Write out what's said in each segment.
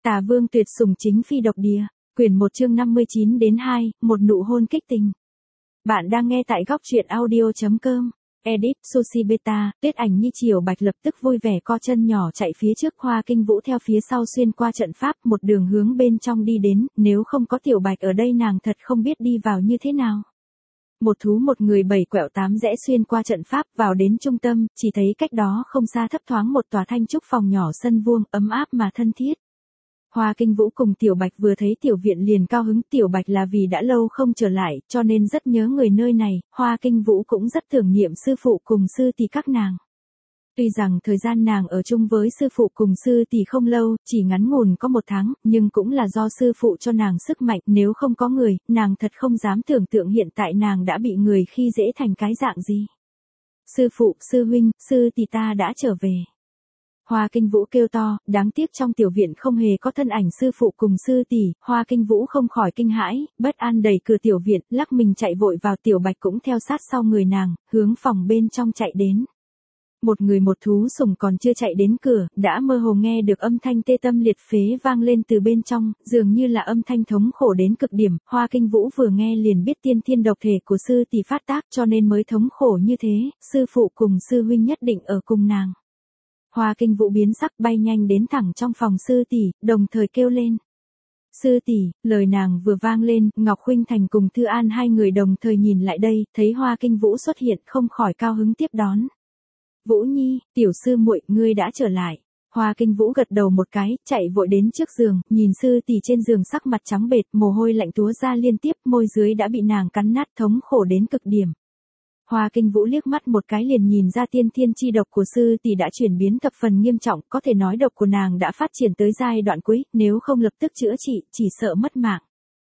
Tà Vương tuyệt sủng chính phi độc địa, quyển 1 chương 59 đến 2, một nụ hôn kích tình. Bạn đang nghe tại góc truyện audio.com. Edit, Sushi Beta, Tuyết Ảnh Nhi Triều Bạch lập tức vui vẻ co chân nhỏ chạy phía trước, Hoa Kinh Vũ theo phía sau xuyên qua trận pháp, một đường hướng bên trong đi đến, nếu không có Tiểu Bạch ở đây nàng thật không biết đi vào như thế nào. Một thú một người 7 quẹo 8 rẽ xuyên qua trận pháp vào đến trung tâm, chỉ thấy cách đó không xa thấp thoáng một tòa thanh trúc phòng nhỏ sân vuông, ấm áp mà thân thiết. Hoa Kinh Vũ cùng Tiểu Bạch vừa thấy tiểu viện liền cao hứng, Tiểu Bạch là vì đã lâu không trở lại, cho nên rất nhớ người nơi này, Hoa Kinh Vũ cũng rất tưởng niệm sư phụ cùng sư tỷ các nàng. Tuy rằng thời gian nàng ở chung với sư phụ cùng sư tỷ không lâu, chỉ ngắn ngủn có 1 tháng, nhưng cũng là do sư phụ cho nàng sức mạnh, nếu không có người, nàng thật không dám tưởng tượng hiện tại nàng đã bị người khi dễ thành cái dạng gì. Sư phụ, sư huynh, sư tỷ ta đã trở về. Hoa Kinh Vũ kêu to, đáng tiếc trong tiểu viện không hề có thân ảnh sư phụ cùng sư tỷ, Hoa Kinh Vũ không khỏi kinh hãi, bất an đẩy cửa tiểu viện, lắc mình chạy vội vào, Tiểu Bạch cũng theo sát sau người nàng, hướng phòng bên trong chạy đến. Một người một thú sủng còn chưa chạy đến cửa, đã mơ hồ nghe được âm thanh tê tâm liệt phế vang lên từ bên trong, dường như là âm thanh thống khổ đến cực điểm, Hoa Kinh Vũ vừa nghe liền biết tiên thiên độc thể của sư tỷ phát tác cho nên mới thống khổ như thế, sư phụ cùng sư huynh nhất định ở cùng nàng. Hoa Kinh Vũ biến sắc bay nhanh đến thẳng trong phòng sư tỷ, đồng thời kêu lên. Sư tỷ, lời nàng vừa vang lên, Ngọc Khuynh Thành cùng Thư An hai người đồng thời nhìn lại đây, thấy Hoa Kinh Vũ xuất hiện không khỏi cao hứng tiếp đón. Vũ Nhi, tiểu sư muội, ngươi đã trở lại. Hoa Kinh Vũ gật đầu một cái, chạy vội đến trước giường, nhìn sư tỷ trên giường sắc mặt trắng bệch, mồ hôi lạnh túa ra liên tiếp, môi dưới đã bị nàng cắn nát, thống khổ đến cực điểm. Hoa Kinh Vũ liếc mắt một cái liền nhìn ra tiên thiên chi độc của sư tỷ đã chuyển biến thập phần nghiêm trọng, có thể nói độc của nàng đã phát triển tới giai đoạn cuối, nếu không lập tức chữa trị, chỉ sợ mất mạng.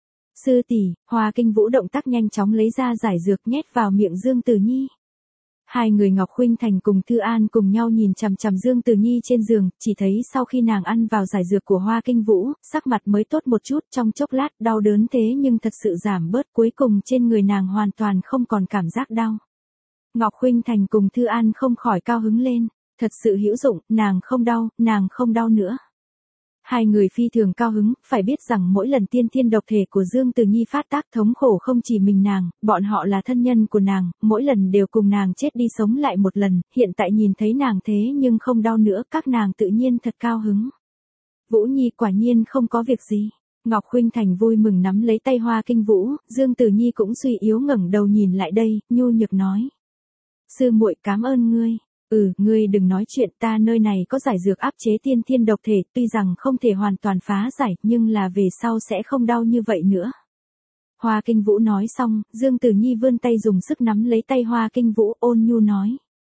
Sư tỷ, Hoa Kinh Vũ động tác nhanh chóng lấy ra giải dược nhét vào miệng Dương Tử Nhi. Hai người Ngọc Khuynh Thành cùng Thư An cùng nhau nhìn chằm chằm Dương Tử Nhi trên giường, chỉ thấy sau khi nàng ăn vào giải dược của Hoa Kinh Vũ, sắc mặt mới tốt một chút, trong chốc lát đau đớn thế nhưng thật sự giảm bớt, cuối cùng trên người nàng hoàn toàn không còn cảm giác đau. Ngọc Khuynh Thành cùng Thư An không khỏi cao hứng lên, thật sự hữu dụng, nàng không đau nữa. Hai người phi thường cao hứng, phải biết rằng mỗi lần tiên thiên độc thể của Dương Tử Nhi phát tác thống khổ không chỉ mình nàng, bọn họ là thân nhân của nàng, mỗi lần đều cùng nàng chết đi sống lại một lần, hiện tại nhìn thấy nàng thế nhưng không đau nữa, các nàng tự nhiên thật cao hứng. Vũ Nhi quả nhiên không có việc gì. Ngọc Khuynh Thành vui mừng nắm lấy tay Hoa Kinh Vũ, Dương Tử Nhi cũng suy yếu ngẩng đầu nhìn lại đây, nhu nhược nói. Sư muội cảm ơn ngươi. Ngươi đừng nói chuyện, ta nơi này có giải dược áp chế tiên thiên độc thể, tuy rằng không thể hoàn toàn phá giải, nhưng là về sau sẽ không đau như vậy nữa. Hoa Kinh Vũ nói xong, Dương Tử Nhi vươn tay dùng sức nắm lấy tay Hoa Kinh Vũ, ôn nhu nói.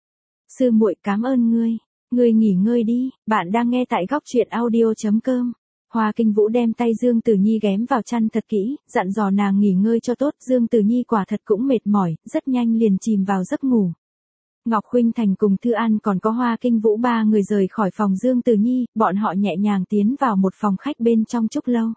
Sư muội cảm ơn ngươi, ngươi nghỉ ngơi đi, bạn đang nghe tại góc truyện audio.com. Hoa Kinh Vũ đem tay Dương Tử Nhi ghém vào chăn thật kỹ, dặn dò nàng nghỉ ngơi cho tốt, Dương Tử Nhi quả thật cũng mệt mỏi, rất nhanh liền chìm vào giấc ngủ. Ngọc Khuynh Thành cùng Thư An còn có Hoa Kinh Vũ ba người rời khỏi phòng Dương Tử Nhi, bọn họ nhẹ nhàng tiến vào một phòng khách bên trong trúc lâu.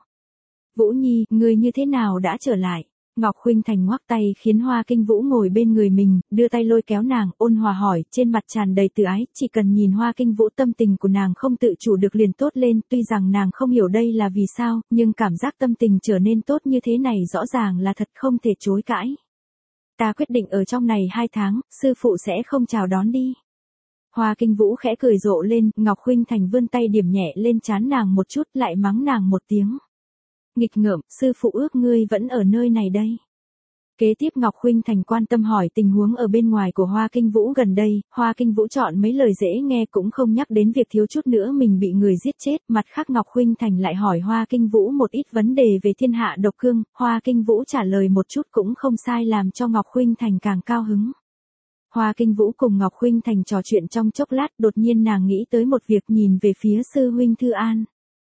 Vũ Nhi, ngươi như thế nào đã trở lại? Ngọc Khuynh Thành ngoắc tay khiến Hoa Kinh Vũ ngồi bên người mình, đưa tay lôi kéo nàng, ôn hòa hỏi, trên mặt tràn đầy từ ái, chỉ cần nhìn Hoa Kinh Vũ tâm tình của nàng không tự chủ được liền tốt lên, tuy rằng nàng không hiểu đây là vì sao, nhưng cảm giác tâm tình trở nên tốt như thế này rõ ràng là thật không thể chối cãi. Ta quyết định ở trong này 2 tháng, sư phụ sẽ không chào đón đi. Hoa Kinh Vũ khẽ cười rộ lên, Ngọc Khuynh Thành vươn tay điểm nhẹ lên trán nàng một chút, lại mắng nàng một tiếng. Nghịch ngợm, sư phụ ước ngươi vẫn ở nơi này đây. Kế tiếp Ngọc Khuynh Thành quan tâm hỏi tình huống ở bên ngoài của Hoa Kinh Vũ gần đây, Hoa Kinh Vũ chọn mấy lời dễ nghe cũng không nhắc đến việc thiếu chút nữa mình bị người giết chết, mặt khác Ngọc Khuynh Thành lại hỏi Hoa Kinh Vũ một ít vấn đề về thiên hạ độc cương, Hoa Kinh Vũ trả lời một chút cũng không sai làm cho Ngọc Khuynh Thành càng cao hứng. Hoa Kinh Vũ cùng Ngọc Khuynh Thành trò chuyện trong chốc lát, đột nhiên nàng nghĩ tới một việc, nhìn về phía sư huynh Thư An.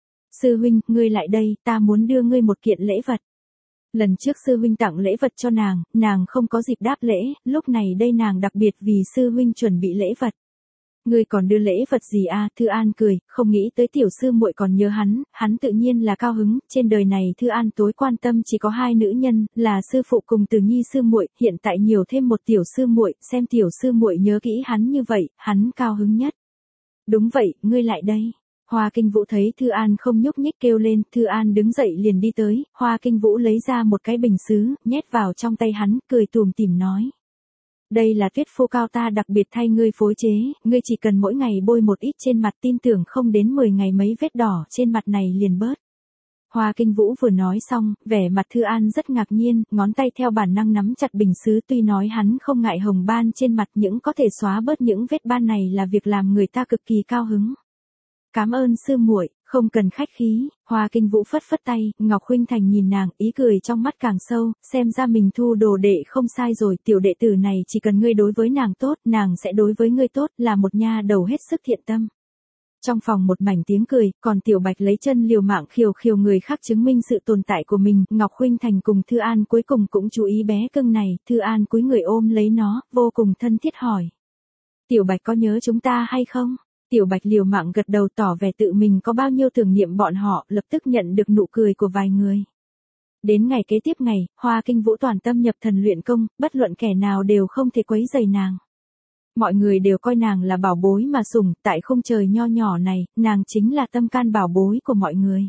Sư huynh, ngươi lại đây, ta muốn đưa ngươi một kiện lễ vật. Lần trước sư huynh tặng lễ vật cho nàng không có dịp đáp lễ, lúc này đây nàng đặc biệt vì sư huynh chuẩn bị lễ vật. Ngươi còn đưa lễ vật gì à? Thư An cười, không nghĩ tới tiểu sư muội còn nhớ hắn tự nhiên là cao hứng, trên đời này Thư An tối quan tâm chỉ có 2 nữ nhân, là sư phụ cùng Tử Nhi sư muội, hiện tại nhiều thêm một tiểu sư muội, xem tiểu sư muội nhớ kỹ hắn như vậy, hắn cao hứng nhất. Đúng vậy, ngươi lại đây. Hoa Kinh Vũ thấy Thư An không nhúc nhích kêu lên, Thư An đứng dậy liền đi tới, Hoa Kinh Vũ lấy ra một cái bình sứ, nhét vào trong tay hắn, cười tủm tỉm nói. Đây là tuyết phô cao ta đặc biệt thay ngươi phối chế, ngươi chỉ cần mỗi ngày bôi một ít trên mặt, tin tưởng không đến 10 ngày mấy vết đỏ trên mặt này liền bớt. Hoa Kinh Vũ vừa nói xong, vẻ mặt Thư An rất ngạc nhiên, ngón tay theo bản năng nắm chặt bình sứ, tuy nói hắn không ngại hồng ban trên mặt, những có thể xóa bớt những vết ban này là việc làm người ta cực kỳ cao hứng. Cảm ơn sư muội, không cần khách khí. Hoa Kinh Vũ phất phất tay, Ngọc Khuynh Thành nhìn nàng, ý cười trong mắt càng sâu, xem ra mình thu đồ đệ không sai rồi, tiểu đệ tử này chỉ cần ngươi đối với nàng tốt, nàng sẽ đối với ngươi tốt, là một nha đầu hết sức thiện tâm. Trong phòng một mảnh tiếng cười, còn Tiểu Bạch lấy chân liều mạng khiêu khiêu người khác chứng minh sự tồn tại của mình, Ngọc Khuynh Thành cùng Thư An cuối cùng cũng chú ý bé cưng này, Thư An cúi người ôm lấy nó, vô cùng thân thiết hỏi. Tiểu Bạch có nhớ chúng ta hay không? Tiểu Bạch liều mạng gật đầu tỏ vẻ tự mình có bao nhiêu tưởng niệm bọn họ, lập tức nhận được nụ cười của vài người. Đến ngày kế tiếp ngày, Hoa Kinh Vũ toàn tâm nhập thần luyện công, bất luận kẻ nào đều không thể quấy rầy nàng. Mọi người đều coi nàng là bảo bối mà sủng, tại khung trời nho nhỏ này, nàng chính là tâm can bảo bối của mọi người.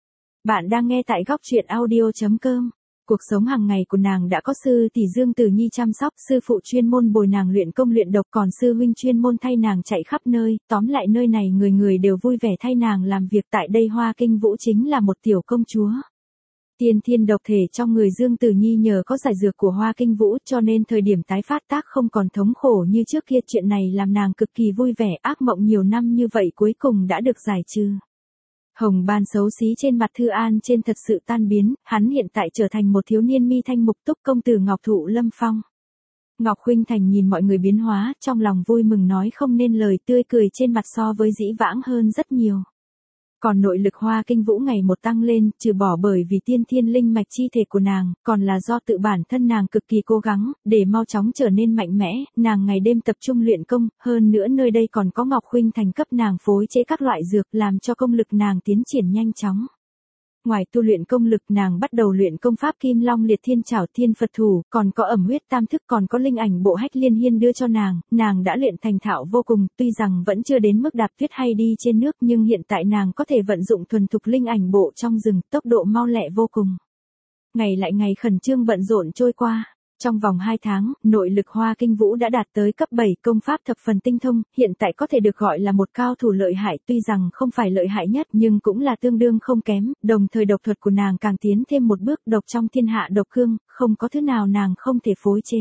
Bạn đang nghe tại góc truyện audio.com. Cuộc sống hàng ngày của nàng đã có sư tỷ Dương Tử Nhi chăm sóc, sư phụ chuyên môn bồi nàng luyện công luyện độc, còn sư huynh chuyên môn thay nàng chạy khắp nơi, tóm lại nơi này người người đều vui vẻ thay nàng làm việc, tại đây Hoa Kinh Vũ chính là một tiểu công chúa. Tiên thiên độc thể trong người Dương Tử Nhi nhờ có giải dược của Hoa Kinh Vũ cho nên thời điểm tái phát tác không còn thống khổ như trước kia, chuyện này làm nàng cực kỳ vui vẻ, ác mộng nhiều năm như vậy cuối cùng đã được giải trừ. Hồng ban xấu xí trên mặt Thư An trên thật sự tan biến, hắn hiện tại trở thành một thiếu niên mi thanh mục túc công tử Ngọc Thụ Lâm Phong. Ngọc Khuynh Thành nhìn mọi người biến hóa, trong lòng vui mừng nói không nên lời, tươi cười trên mặt so với dĩ vãng hơn rất nhiều. Còn nội lực Hoa Kinh Vũ ngày một tăng lên, trừ bỏ bởi vì tiên thiên linh mạch chi thể của nàng, còn là do tự bản thân nàng cực kỳ cố gắng, để mau chóng trở nên mạnh mẽ, nàng ngày đêm tập trung luyện công, hơn nữa nơi đây còn có Ngọc Khuynh Thành cấp nàng phối chế các loại dược làm cho công lực nàng tiến triển nhanh chóng. Ngoài tu luyện công lực nàng bắt đầu luyện công pháp Kim Long Liệt Thiên Trảo Thiên Phật Thủ, còn có ẩm huyết tam thức, còn có linh ảnh bộ hách liên hiên đưa cho nàng đã luyện thành thạo vô cùng, tuy rằng vẫn chưa đến mức đạp tuyết hay đi trên nước nhưng hiện tại nàng có thể vận dụng thuần thục linh ảnh bộ trong rừng, tốc độ mau lẹ vô cùng. Ngày lại ngày khẩn trương bận rộn trôi qua. Trong vòng 2 tháng, nội lực Hoa Kinh Vũ đã đạt tới cấp 7, công pháp thập phần tinh thông, hiện tại có thể được gọi là một cao thủ lợi hại, tuy rằng không phải lợi hại nhất nhưng cũng là tương đương không kém, đồng thời độc thuật của nàng càng tiến thêm một bước, độc trong thiên hạ độc cương, không có thứ nào nàng không thể phối chế.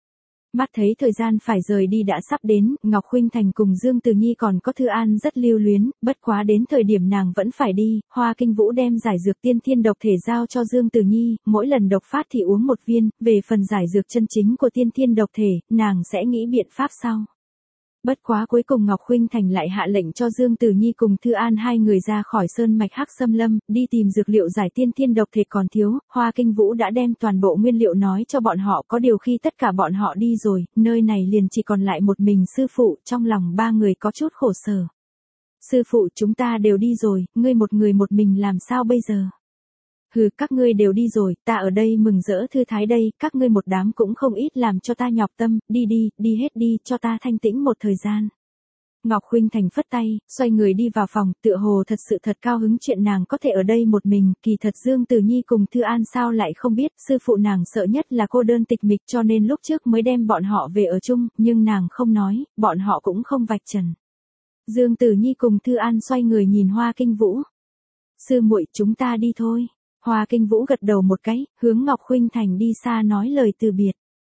Mắt thấy thời gian phải rời đi đã sắp đến, Ngọc Khuynh Thành cùng Dương Tử Nhi còn có Thư An rất lưu luyến, bất quá đến thời điểm nàng vẫn phải đi, Hoa Kinh Vũ đem giải dược tiên thiên độc thể giao cho Dương Tử Nhi, mỗi lần độc phát thì uống một viên, về phần giải dược chân chính của tiên thiên độc thể, nàng sẽ nghĩ biện pháp sau. Bất quá cuối cùng Ngọc Khuynh Thành lại hạ lệnh cho Dương Tử Nhi cùng Thư An hai người ra khỏi sơn mạch Hắc Xâm Lâm, đi tìm dược liệu giải tiên thiên độc thể còn thiếu, Hoa Kinh Vũ đã đem toàn bộ nguyên liệu nói cho bọn họ, có điều khi tất cả bọn họ đi rồi, nơi này liền chỉ còn lại một mình sư phụ, trong lòng ba người có chút khổ sở. Sư phụ, chúng ta đều đi rồi, ngươi một người một mình làm sao bây giờ? Hừ, các ngươi đều đi rồi, ta ở đây mừng rỡ thư thái đây, các ngươi một đám cũng không ít làm cho ta nhọc tâm, đi hết đi, cho ta thanh tĩnh một thời gian. Ngọc Khuynh Thành phất tay, xoay người đi vào phòng, tựa hồ thật sự thật cao hứng chuyện nàng có thể ở đây một mình, kỳ thật Dương Tử Nhi cùng Thư An sao lại không biết, sư phụ nàng sợ nhất là cô đơn tịch mịch cho nên lúc trước mới đem bọn họ về ở chung, nhưng nàng không nói, bọn họ cũng không vạch trần. Dương Tử Nhi cùng Thư An xoay người nhìn Hoa Kinh Vũ. Sư muội, chúng ta đi thôi. Hoa Kinh Vũ gật đầu một cái, hướng Ngọc Khuynh Thành đi xa nói lời từ biệt.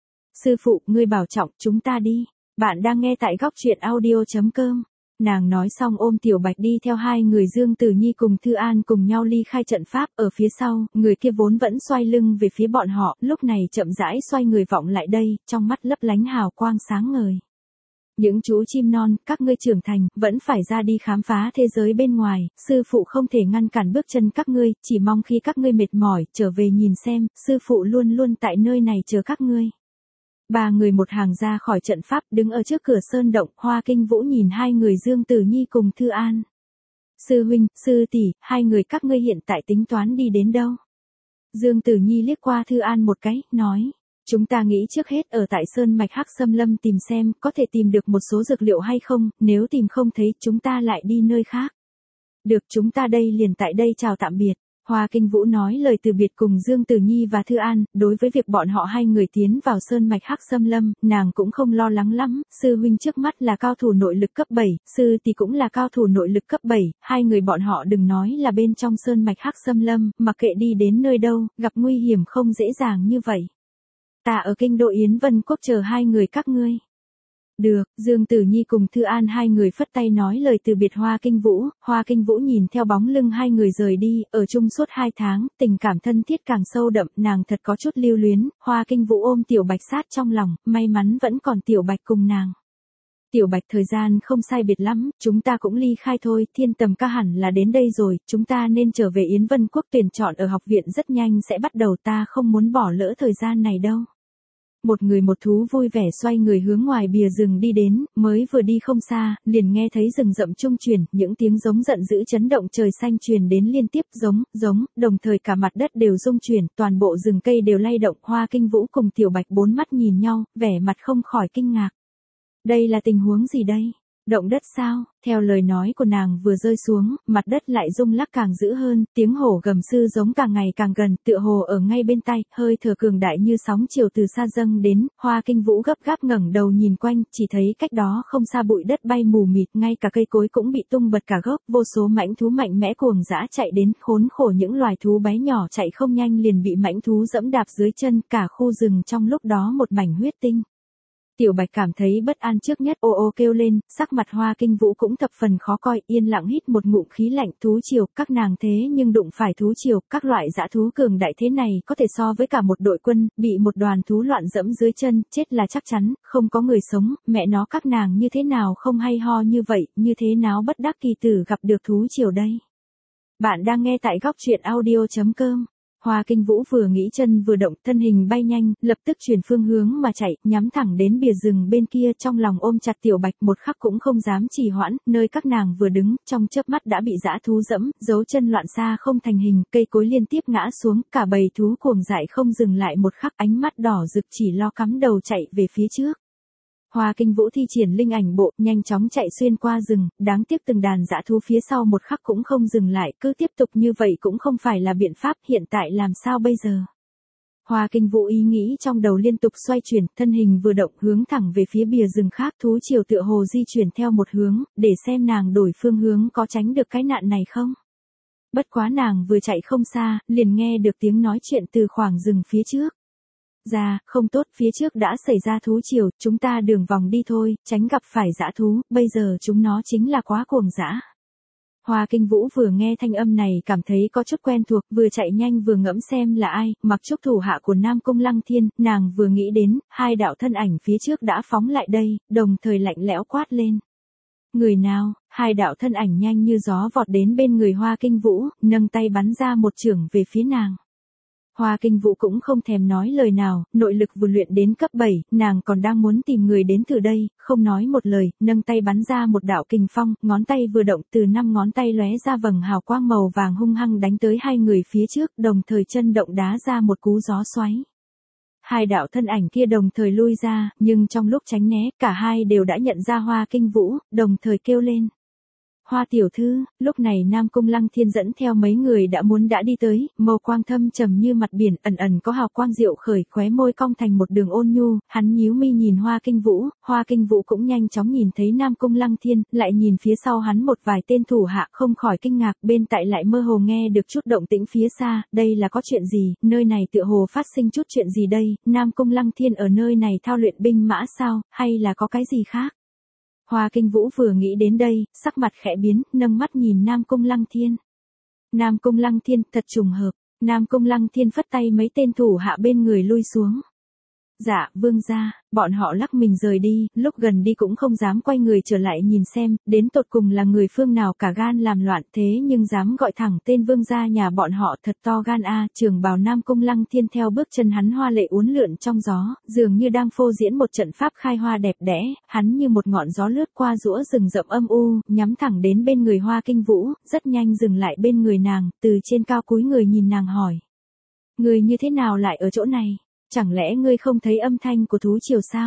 Sư phụ, ngươi bảo trọng, chúng ta đi. Bạn đang nghe tại góc truyện audio.com. Nàng nói xong ôm Tiểu Bạch đi theo hai người Dương Tử Nhi cùng Thư An cùng nhau ly khai trận pháp, ở phía sau, người kia vốn vẫn xoay lưng về phía bọn họ, lúc này chậm rãi xoay người vọng lại đây, trong mắt lấp lánh hào quang sáng ngời. Những chú chim non, các ngươi trưởng thành, vẫn phải ra đi khám phá thế giới bên ngoài, sư phụ không thể ngăn cản bước chân các ngươi, chỉ mong khi các ngươi mệt mỏi, trở về nhìn xem, sư phụ luôn luôn tại nơi này chờ các ngươi. Ba người một hàng ra khỏi trận pháp, đứng ở trước cửa sơn động, Hoa Kinh Vũ nhìn hai người Dương Tử Nhi cùng Thư An. Sư huynh, sư tỷ, hai người các ngươi hiện tại tính toán đi đến đâu? Dương Tử Nhi liếc qua Thư An một cái, nói. Chúng ta nghĩ trước hết ở tại sơn mạch Hắc Xâm Lâm tìm xem có thể tìm được một số dược liệu hay không, nếu tìm không thấy chúng ta lại đi nơi khác. Được, chúng ta đây liền tại đây chào tạm biệt. Hoa Kinh Vũ nói lời từ biệt cùng Dương Tử Nhi và Thư An, đối với việc bọn họ hai người tiến vào sơn mạch Hắc Xâm Lâm, nàng cũng không lo lắng lắm, sư huynh trước mắt là cao thủ nội lực cấp 7, sư tỷ cũng là cao thủ nội lực cấp 7, hai người bọn họ đừng nói là bên trong sơn mạch Hắc Xâm Lâm, mặc kệ đi đến nơi đâu, gặp nguy hiểm không dễ dàng như vậy. Ta ở kinh đô Yến Vân Quốc chờ hai người các ngươi. Được, Dương Tử Nhi cùng Thư An hai người phất tay nói lời từ biệt Hoa Kinh Vũ nhìn theo bóng lưng hai người rời đi, ở chung suốt 2 tháng, tình cảm thân thiết càng sâu đậm, nàng thật có chút lưu luyến, Hoa Kinh Vũ ôm Tiểu Bạch sát trong lòng, may mắn vẫn còn Tiểu Bạch cùng nàng. Tiểu Bạch, thời gian không sai biệt lắm, chúng ta cũng ly khai thôi, Thiên Tầm ca hẳn là đến đây rồi, chúng ta nên trở về Yến Vân Quốc, tuyển chọn ở học viện rất nhanh sẽ bắt đầu, ta không muốn bỏ lỡ thời gian này đâu. Một người một thú vui vẻ xoay người hướng ngoài bìa rừng đi đến, mới vừa đi không xa, liền nghe thấy rừng rậm trung truyền, những tiếng giống giận dữ chấn động trời xanh truyền đến liên tiếp, giống, đồng thời cả mặt đất đều rung chuyển, toàn bộ rừng cây đều lay động, Hoa Kinh Vũ cùng Tiểu Bạch bốn mắt nhìn nhau, vẻ mặt không khỏi kinh ngạc. Đây là tình huống gì đây? Động đất sao? Theo lời nói của nàng vừa rơi xuống, mặt đất lại rung lắc càng dữ hơn, tiếng hổ gầm sư giống càng ngày càng gần, tựa hồ ở ngay bên tai, hơi thở cường đại như sóng chiều từ xa dâng đến, Hoa Kinh Vũ gấp gáp ngẩng đầu nhìn quanh, chỉ thấy cách đó không xa bụi đất bay mù mịt, ngay cả cây cối cũng bị tung bật cả gốc, vô số mãnh thú mạnh mẽ cuồng dã chạy đến, khốn khổ những loài thú bé nhỏ chạy không nhanh liền bị mãnh thú dẫm đạp dưới chân, cả khu rừng trong lúc đó một mảnh huyết tinh. Tiểu Bạch cảm thấy bất an trước nhất, ô ô kêu lên, sắc mặt Hoa Kinh Vũ cũng thập phần khó coi, yên lặng hít một ngụm khí lạnh, thú triều, các nàng thế nhưng đụng phải thú triều, các loại dã thú cường đại thế này có thể so với cả một đội quân, bị một đoàn thú loạn dẫm dưới chân, chết là chắc chắn, không có người sống, mẹ nó các nàng như thế nào không hay ho như vậy, như thế nào bất đắc kỳ tử gặp được thú triều đây. Bạn đang nghe tại góc truyện audio.com. Hoa Kinh Vũ vừa nghĩ chân vừa động, thân hình bay nhanh, lập tức chuyển phương hướng mà chạy, nhắm thẳng đến bìa rừng bên kia, trong lòng ôm chặt Tiểu Bạch, một khắc cũng không dám trì hoãn, nơi các nàng vừa đứng, trong chớp mắt đã bị dã thú dẫm, dấu chân loạn xa không thành hình, cây cối liên tiếp ngã xuống, cả bầy thú cuồng dại không dừng lại một khắc, ánh mắt đỏ rực chỉ lo cắm đầu chạy về phía trước. Hoa Kinh Vũ thi triển linh ảnh bộ, nhanh chóng chạy xuyên qua rừng, đáng tiếc từng đàn dã thú phía sau một khắc cũng không dừng lại, cứ tiếp tục như vậy cũng không phải là biện pháp, hiện tại làm sao bây giờ? Hoa Kinh Vũ ý nghĩ trong đầu liên tục xoay chuyển, thân hình vừa động hướng thẳng về phía bìa rừng khác, thú triều tựa hồ di chuyển theo một hướng, để xem nàng đổi phương hướng có tránh được cái nạn này không? Bất quá nàng vừa chạy không xa, liền nghe được tiếng nói chuyện từ khoảng rừng phía trước. Không tốt, phía trước đã xảy ra thú triều, chúng ta đường vòng đi thôi, tránh gặp phải dã thú, bây giờ chúng nó chính là quá cuồng dã. Hoa Kinh Vũ vừa nghe thanh âm này cảm thấy có chút quen thuộc, vừa chạy nhanh vừa ngẫm xem là ai, mặc trúc thủ hạ của Nam Cung Lăng Thiên, nàng vừa nghĩ đến, hai đạo thân ảnh phía trước đã phóng lại đây, đồng thời lạnh lẽo quát lên. Người nào? Hai đạo thân ảnh nhanh như gió vọt đến bên người Hoa Kinh Vũ, nâng tay bắn ra một chưởng về phía nàng. Hoa Kinh Vũ cũng không thèm nói lời nào, nội lực vừa luyện đến cấp 7, nàng còn đang muốn tìm người đến từ đây, không nói một lời, nâng tay bắn ra một đạo kình phong, ngón tay vừa động, từ 5 ngón tay lóe ra vầng hào quang màu vàng hung hăng đánh tới hai người phía trước, đồng thời chân động đá ra một cú gió xoáy. Hai đạo thân ảnh kia đồng thời lui ra, nhưng trong lúc tránh né, cả hai đều đã nhận ra Hoa Kinh Vũ, đồng thời kêu lên. Hoa tiểu thư, lúc này Nam Cung Lăng Thiên dẫn theo mấy người đã đi tới, màu quang thâm trầm như mặt biển, ẩn ẩn có hào quang diệu khởi, khóe môi cong thành một đường ôn nhu, hắn nhíu mi nhìn Hoa Kinh Vũ cũng nhanh chóng nhìn thấy Nam Cung Lăng Thiên, lại nhìn phía sau hắn một vài tên thủ hạ, không khỏi kinh ngạc, bên tại lại mơ hồ nghe được chút động tĩnh phía xa, đây là có chuyện gì, nơi này tựa hồ phát sinh chút chuyện gì đây, Nam Cung Lăng Thiên ở nơi này thao luyện binh mã sao, hay là có cái gì khác? Hoa Kinh Vũ vừa nghĩ đến đây, sắc mặt khẽ biến, nâng mắt nhìn Nam Cung Lăng Thiên. Nam Cung Lăng Thiên, thật trùng hợp. Nam Cung Lăng Thiên phất tay mấy tên thủ hạ bên người lui xuống. Dạ, vương gia, bọn họ lắc mình rời đi, lúc gần đi cũng không dám quay người trở lại nhìn xem, đến tột cùng là người phương nào cả gan làm loạn thế nhưng dám gọi thẳng tên vương gia nhà bọn họ thật to gan a. Trường bào Nam Cung Lăng Thiên theo bước chân hắn hoa lệ uốn lượn trong gió, dường như đang phô diễn một trận pháp khai hoa đẹp đẽ, hắn như một ngọn gió lướt qua rũa rừng rậm âm u, nhắm thẳng đến bên người Hoa Kinh Vũ, rất nhanh dừng lại bên người nàng, từ trên cao cúi người nhìn nàng hỏi. Người như thế nào lại ở chỗ này? Chẳng lẽ ngươi không thấy âm thanh của thú triều sao?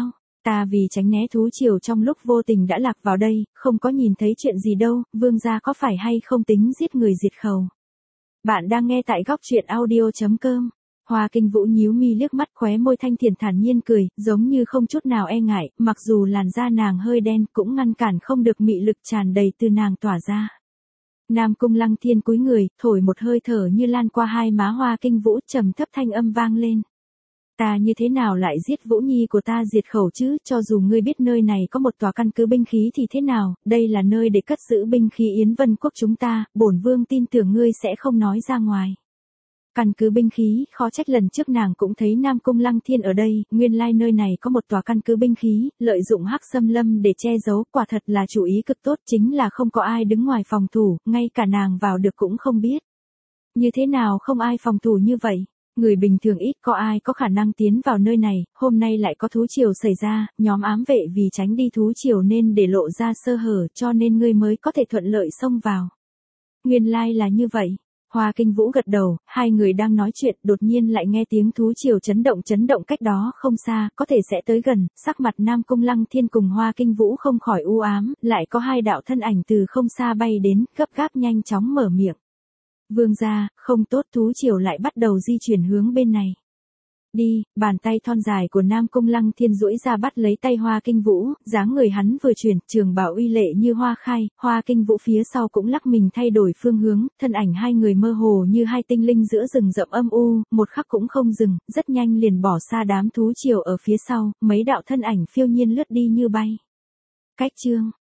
Ta vì tránh né thú triều trong lúc vô tình đã lạc vào đây, không có nhìn thấy chuyện gì đâu, vương gia có phải hay không tính giết người diệt khẩu. Bạn đang nghe tại góc truyện audio.com. Hoa Kinh Vũ nhíu mi liếc mắt, khóe môi thanh thiền thản nhiên cười, giống như không chút nào e ngại, mặc dù làn da nàng hơi đen cũng ngăn cản không được mị lực tràn đầy từ nàng tỏa ra. Nam Cung Lăng Thiên cúi người, thổi một hơi thở như lan qua hai má Hoa Kinh Vũ, trầm thấp thanh âm vang lên. Ta như thế nào lại giết Vũ Nhi của ta diệt khẩu chứ, cho dù ngươi biết nơi này có một tòa căn cứ binh khí thì thế nào, đây là nơi để cất giữ binh khí Yến Vân Quốc chúng ta, bổn vương tin tưởng ngươi sẽ không nói ra ngoài. Căn cứ binh khí, khó trách lần trước nàng cũng thấy Nam Cung Lăng Thiên ở đây, nguyên lai nơi này có một tòa căn cứ binh khí, lợi dụng hắc xâm lâm để che giấu, quả thật là chủ ý cực tốt, chính là không có ai đứng ngoài phòng thủ, ngay cả nàng vào được cũng không biết. Như thế nào không ai phòng thủ như vậy? Người bình thường ít có ai có khả năng tiến vào nơi này, hôm nay lại có thú triều xảy ra, nhóm ám vệ vì tránh đi thú triều nên để lộ ra sơ hở cho nên ngươi mới có thể thuận lợi xông vào. Nguyên lai là như vậy. Hoa Kinh Vũ gật đầu, hai người đang nói chuyện đột nhiên lại nghe tiếng thú triều chấn động cách đó không xa, có thể sẽ tới gần, sắc mặt Nam Cung Lăng Thiên cùng Hoa Kinh Vũ không khỏi u ám, lại có hai đạo thân ảnh từ không xa bay đến, gấp gáp nhanh chóng mở miệng. Vương gia, không tốt, thú triều lại bắt đầu di chuyển hướng bên này. Đi, bàn tay thon dài của Nam Cung Lăng Thiên duỗi ra bắt lấy tay Hoa Kinh Vũ, dáng người hắn vừa chuyển, trường bào uy lệ như hoa khai, Hoa Kinh Vũ phía sau cũng lắc mình thay đổi phương hướng, thân ảnh hai người mơ hồ như hai tinh linh giữa rừng rậm âm u, một khắc cũng không dừng, rất nhanh liền bỏ xa đám thú triều ở phía sau, mấy đạo thân ảnh phiêu nhiên lướt đi như bay. Cách chương